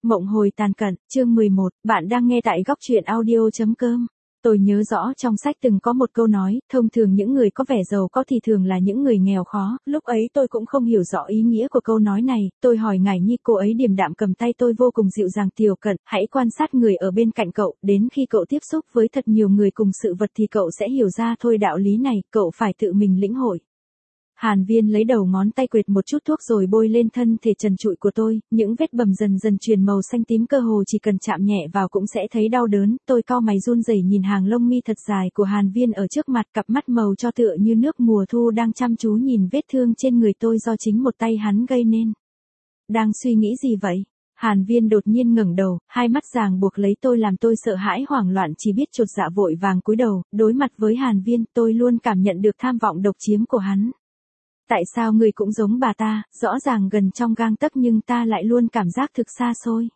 Mộng hồi tàn cận, chương 11, bạn đang nghe tại góc truyện audio.com. Tôi nhớ rõ trong sách từng có một câu nói, thông thường những người có vẻ giàu có thì thường là những người nghèo khó, lúc ấy tôi cũng không hiểu rõ ý nghĩa của câu nói này, tôi hỏi Ngải Nhi, cô ấy điềm đạm cầm tay tôi vô cùng dịu dàng. Tiểu Cận, hãy quan sát người ở bên cạnh cậu, đến khi cậu tiếp xúc với thật nhiều người cùng sự vật thì cậu sẽ hiểu ra thôi, đạo lý này, cậu phải tự mình lĩnh hội. Hàn Viên lấy đầu ngón tay quệt một chút thuốc rồi bôi lên thân thể trần trụi của tôi, những vết bầm dần dần chuyển màu xanh tím, cơ hồ chỉ cần chạm nhẹ vào cũng sẽ thấy đau đớn. Tôi cau mày run rẩy nhìn hàng lông mi thật dài của Hàn Viên ở trước mặt, cặp mắt màu cho tựa như nước mùa thu đang chăm chú nhìn vết thương trên người tôi do chính một tay hắn gây nên. Đang suy nghĩ gì vậy? Hàn Viên đột nhiên ngẩng đầu, hai mắt ràng buộc lấy tôi làm tôi sợ hãi hoảng loạn, chỉ biết chột dạ vội vàng cúi đầu. Đối mặt với Hàn Viên, tôi luôn cảm nhận được tham vọng độc chiếm của hắn. Tại sao người cũng giống bà ta, rõ ràng gần trong gang tấc nhưng ta lại luôn cảm giác thực xa xôi.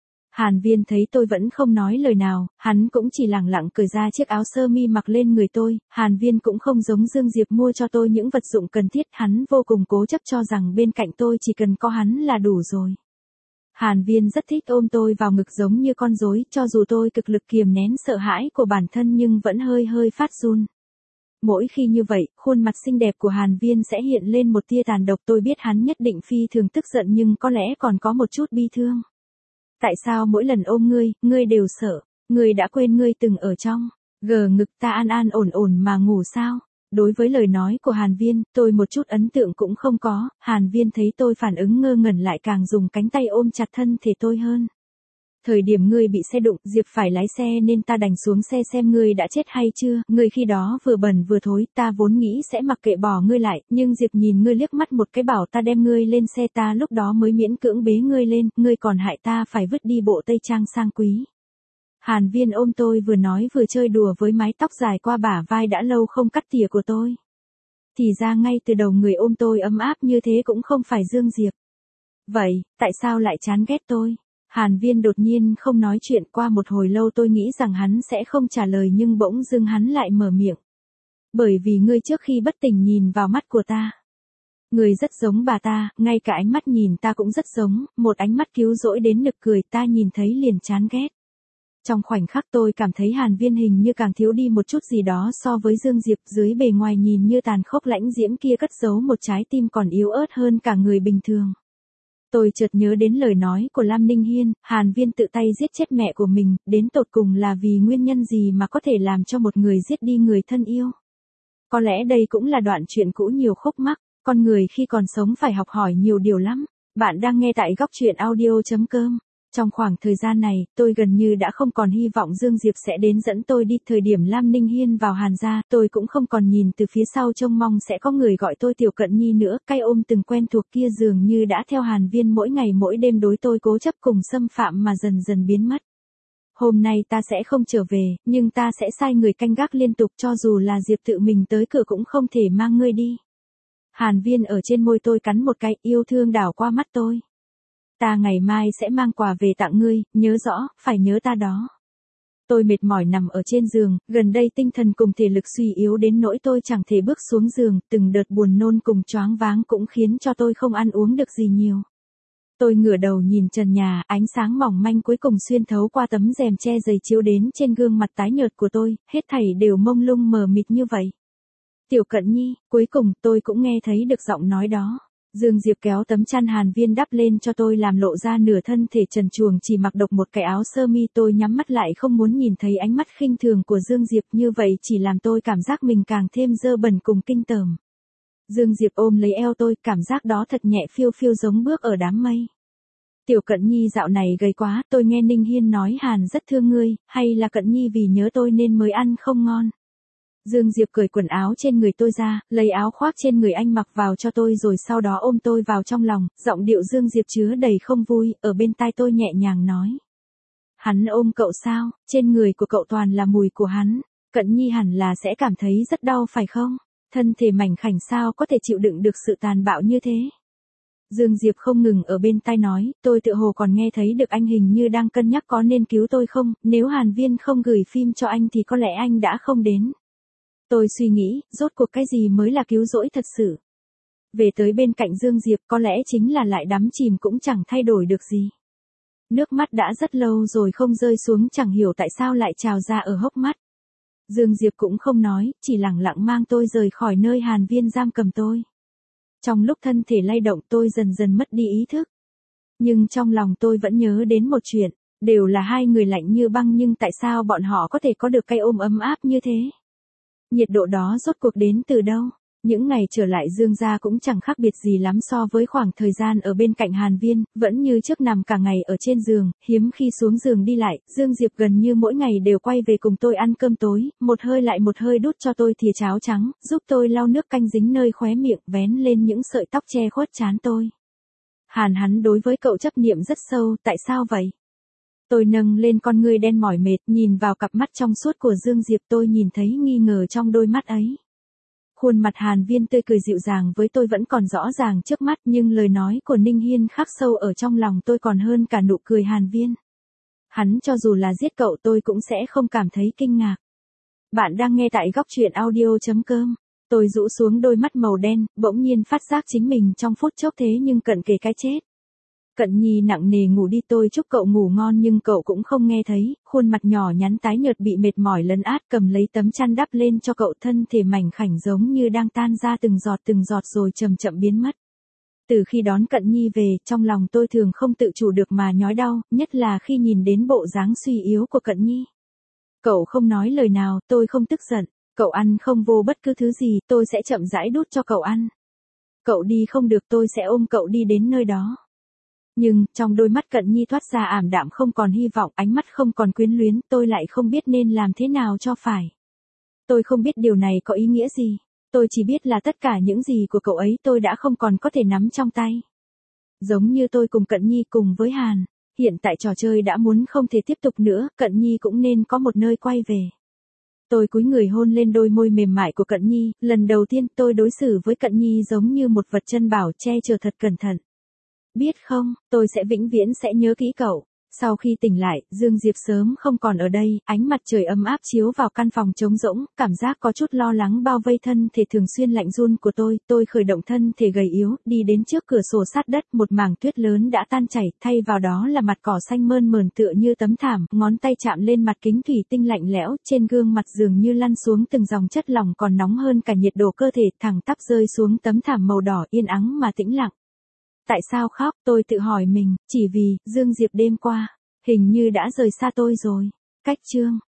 Hàn Viên thấy tôi vẫn không nói lời nào, hắn cũng chỉ lẳng lặng cởi ra chiếc áo sơ mi mặc lên người tôi. Hàn Viên cũng không giống Dương Diệp mua cho tôi những vật dụng cần thiết, hắn vô cùng cố chấp cho rằng bên cạnh tôi chỉ cần có hắn là đủ rồi. Hàn Viên rất thích ôm tôi vào ngực giống như con rối, cho dù tôi cực lực kiềm nén sợ hãi của bản thân nhưng vẫn hơi phát run. Mỗi khi như vậy, khuôn mặt xinh đẹp của Hàn Viên sẽ hiện lên một tia tàn độc. Tôi biết hắn nhất định phi thường tức giận nhưng có lẽ còn có một chút bi thương. Tại sao mỗi lần ôm ngươi đều sợ? Ngươi đã quên ngươi từng ở trong ngực ta an ổn mà ngủ sao? Đối với lời nói của Hàn Viên, tôi một chút ấn tượng cũng không có. Hàn Viên thấy tôi phản ứng ngơ ngẩn lại càng dùng cánh tay ôm chặt thân thể tôi hơn. Thời điểm ngươi bị xe đụng, Diệp phải lái xe nên ta đành xuống xe xem ngươi đã chết hay chưa. Ngươi khi đó vừa bẩn vừa thối, ta vốn nghĩ sẽ mặc kệ bỏ ngươi lại, nhưng Diệp nhìn ngươi liếc mắt một cái bảo ta đem ngươi lên xe, ta lúc đó mới miễn cưỡng bế ngươi lên, ngươi còn hại ta phải vứt đi bộ tây trang sang quý. Hàn Viên ôm tôi vừa nói vừa chơi đùa với mái tóc dài qua bả vai đã lâu không cắt tỉa của tôi. Thì ra ngay từ đầu người ôm tôi ấm áp như thế cũng không phải Dương Diệp. Vậy, tại sao lại chán ghét tôi? Hàn Viên đột nhiên không nói chuyện, qua một hồi lâu tôi nghĩ rằng hắn sẽ không trả lời nhưng bỗng dưng hắn lại mở miệng. Bởi vì ngươi trước khi bất tỉnh nhìn vào mắt của ta. Ngươi rất giống bà ta, ngay cả ánh mắt nhìn ta cũng rất giống, một ánh mắt cứu rỗi đến nực cười, ta nhìn thấy liền chán ghét. Trong khoảnh khắc tôi cảm thấy Hàn Viên hình như càng thiếu đi một chút gì đó so với Dương Diệp, dưới bề ngoài nhìn như tàn khốc lãnh diễm kia cất giấu một trái tim còn yếu ớt hơn cả người bình thường. Tôi chợt nhớ đến lời nói của Lam Ninh Hiên, Hàn Viên tự tay giết chết mẹ của mình, đến tột cùng là vì nguyên nhân gì mà có thể làm cho một người giết đi người thân yêu. Có lẽ đây cũng là đoạn chuyện cũ nhiều khúc mắc, con người khi còn sống phải học hỏi nhiều điều lắm. Bạn đang nghe tại góc truyện audio.com. Trong khoảng thời gian này, tôi gần như đã không còn hy vọng Dương Diệp sẽ đến dẫn tôi đi. Thời điểm Lam Ninh Hiên vào Hàn gia, tôi cũng không còn nhìn từ phía sau trông mong sẽ có người gọi tôi Tiểu Cận Nhi nữa. Cái ôm từng quen thuộc kia dường như đã theo Hàn Viên mỗi ngày mỗi đêm đối tôi cố chấp cùng xâm phạm mà dần dần biến mất. Hôm nay ta sẽ không trở về, nhưng ta sẽ sai người canh gác liên tục, cho dù là Diệp tự mình tới cửa cũng không thể mang ngươi đi. Hàn Viên ở trên môi tôi cắn một cái, yêu thương đảo qua mắt tôi. Ta ngày mai sẽ mang quà về tặng ngươi, nhớ rõ, phải nhớ ta đó. Tôi mệt mỏi nằm ở trên giường, gần đây tinh thần cùng thể lực suy yếu đến nỗi tôi chẳng thể bước xuống giường, từng đợt buồn nôn cùng choáng váng cũng khiến cho tôi không ăn uống được gì nhiều. Tôi ngửa đầu nhìn trần nhà, ánh sáng mỏng manh cuối cùng xuyên thấu qua tấm rèm che giày chiếu đến trên gương mặt tái nhợt của tôi, hết thảy đều mông lung mờ mịt như vậy. Tiểu Cận Nhi, cuối cùng tôi cũng nghe thấy được giọng nói đó. Dương Diệp kéo tấm chăn Hàn Viên đắp lên cho tôi làm lộ ra nửa thân thể trần truồng, chỉ mặc độc một cái áo sơ mi. Tôi nhắm mắt lại không muốn nhìn thấy ánh mắt khinh thường của Dương Diệp, như vậy chỉ làm tôi cảm giác mình càng thêm dơ bẩn cùng kinh tởm. Dương Diệp ôm lấy eo tôi, cảm giác đó thật nhẹ phiêu phiêu giống bước ở đám mây. Tiểu Cận Nhi dạo này gầy quá, tôi nghe Ninh Hiên nói Hàn rất thương ngươi, hay là Cận Nhi vì nhớ tôi nên mới ăn không ngon. Dương Diệp cởi quần áo trên người tôi ra, lấy áo khoác trên người anh mặc vào cho tôi rồi sau đó ôm tôi vào trong lòng, giọng điệu Dương Diệp chứa đầy không vui, ở bên tai tôi nhẹ nhàng nói. Hắn ôm cậu sao, trên người của cậu toàn là mùi của hắn, Cận Nhi hẳn là sẽ cảm thấy rất đau phải không? Thân thể mảnh khảnh sao có thể chịu đựng được sự tàn bạo như thế? Dương Diệp không ngừng ở bên tai nói, tôi tựa hồ còn nghe thấy được anh hình như đang cân nhắc có nên cứu tôi không, nếu Hàn Viên không gửi phim cho anh thì có lẽ anh đã không đến. Tôi suy nghĩ, rốt cuộc cái gì mới là cứu rỗi thật sự. Về tới bên cạnh Dương Diệp có lẽ chính là lại đắm chìm cũng chẳng thay đổi được gì. Nước mắt đã rất lâu rồi không rơi xuống, chẳng hiểu tại sao lại trào ra ở hốc mắt. Dương Diệp cũng không nói, chỉ lặng lặng mang tôi rời khỏi nơi Hàn Viên giam cầm tôi. Trong lúc thân thể lay động tôi dần dần mất đi ý thức. Nhưng trong lòng tôi vẫn nhớ đến một chuyện, đều là hai người lạnh như băng nhưng tại sao bọn họ có thể có được cái ôm ấm áp như thế? Nhiệt độ đó rốt cuộc đến từ đâu? Những ngày trở lại Dương gia cũng chẳng khác biệt gì lắm so với khoảng thời gian ở bên cạnh Hàn Viên, vẫn như trước nằm cả ngày ở trên giường, hiếm khi xuống giường đi lại, Dương Diệp gần như mỗi ngày đều quay về cùng tôi ăn cơm tối, một hơi lại một hơi đút cho tôi thìa cháo trắng, giúp tôi lau nước canh dính nơi khóe miệng, vén lên những sợi tóc che khuất trán tôi. Hắn đối với cậu chấp niệm rất sâu, tại sao vậy? Tôi nâng lên con ngươi đen mỏi mệt, nhìn vào cặp mắt trong suốt của Dương Diệp, tôi nhìn thấy nghi ngờ trong đôi mắt ấy. Khuôn mặt Hàn Viên tươi cười dịu dàng với tôi vẫn còn rõ ràng trước mắt, nhưng lời nói của Ninh Hiên khắc sâu ở trong lòng tôi còn hơn cả nụ cười Hàn Viên. Hắn cho dù là giết cậu tôi cũng sẽ không cảm thấy kinh ngạc. Bạn đang nghe tại góc truyện audio.com. Tôi rũ xuống đôi mắt màu đen, bỗng nhiên phát giác chính mình trong phút chốc thế nhưng cận kề cái chết. Cận Nhi nặng nề ngủ đi, tôi chúc cậu ngủ ngon nhưng cậu cũng không nghe thấy, khuôn mặt nhỏ nhắn tái nhợt bị mệt mỏi lấn át, cầm lấy tấm chăn đắp lên cho cậu, thân thể mảnh khảnh giống như đang tan ra từng giọt rồi chậm chậm biến mất. Từ khi đón Cận Nhi về, trong lòng tôi thường không tự chủ được mà nhói đau, nhất là khi nhìn đến bộ dáng suy yếu của Cận Nhi. Cậu không nói lời nào, tôi không tức giận, cậu ăn không vô bất cứ thứ gì, tôi sẽ chậm rãi đút cho cậu ăn. Cậu đi không được tôi sẽ ôm cậu đi đến nơi đó. Nhưng, trong đôi mắt Cận Nhi thoát ra ảm đạm không còn hy vọng, ánh mắt không còn quyến luyến, tôi lại không biết nên làm thế nào cho phải. Tôi không biết điều này có ý nghĩa gì. Tôi chỉ biết là tất cả những gì của cậu ấy tôi đã không còn có thể nắm trong tay. Giống như tôi cùng Cận Nhi cùng với Hàn, hiện tại trò chơi đã muốn không thể tiếp tục nữa, Cận Nhi cũng nên có một nơi quay về. Tôi cúi người hôn lên đôi môi mềm mại của Cận Nhi, lần đầu tiên tôi đối xử với Cận Nhi giống như một vật chân bảo, che chở thật cẩn thận. Biết không, tôi sẽ vĩnh viễn sẽ nhớ kỹ cậu. Sau khi tỉnh lại, Dương Diệp sớm không còn ở đây, ánh mặt trời ấm áp chiếu vào căn phòng trống rỗng, cảm giác có chút lo lắng bao vây thân thể thường xuyên lạnh run của tôi khởi động thân thể gầy yếu, đi đến trước cửa sổ sát đất, một mảng tuyết lớn đã tan chảy, thay vào đó là mặt cỏ xanh mơn mởn tựa như tấm thảm, ngón tay chạm lên mặt kính thủy tinh lạnh lẽo, trên gương mặt dường như lăn xuống từng dòng chất lỏng còn nóng hơn cả nhiệt độ cơ thể, thẳng tắp rơi xuống tấm thảm màu đỏ, yên ắng mà tĩnh lặng. Tại sao khóc, tôi tự hỏi mình, chỉ vì, Dương Diệp đêm qua, hình như đã rời xa tôi rồi. Cách chương.